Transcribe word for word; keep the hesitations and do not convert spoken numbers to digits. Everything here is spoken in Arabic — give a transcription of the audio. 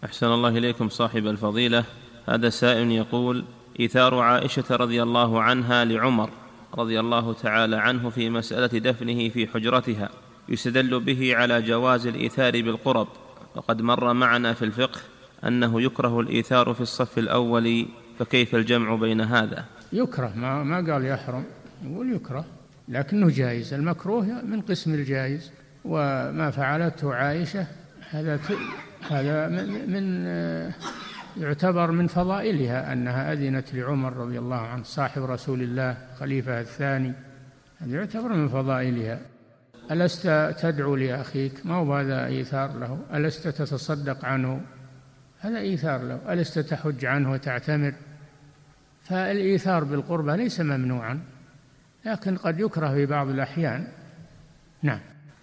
أحسن الله إليكم صاحب الفضيلة. هذا سائل يقول: إيثار عائشة رضي الله عنها لعمر رضي الله تعالى عنه في مسألة دفنه في حجرتها يستدل به على جواز الإيثار بالقرب، وقد مر معنا في الفقه أنه يكره الإيثار في الصف الأول، فكيف الجمع بين هذا؟ يكره، ما, ما قال يحرم، يقول يكره لكنه جائز. المكروه من قسم الجائز، وما فعلته عائشة هذا هذا من يعتبر من فضائلها أنها أذنت لعمر رضي الله عنه صاحب رسول الله خليفة الثاني، هذا يعتبر من فضائلها. ألست تدعو لأخيك؟ ما هو هذا إيثار له؟ ألست تتصدق عنه؟ هذا إيثار له. ألست تحج عنه وتعتمر؟ فالإيثار بالقربى ليس ممنوعا، لكن قد يكره في بعض الأحيان. نعم.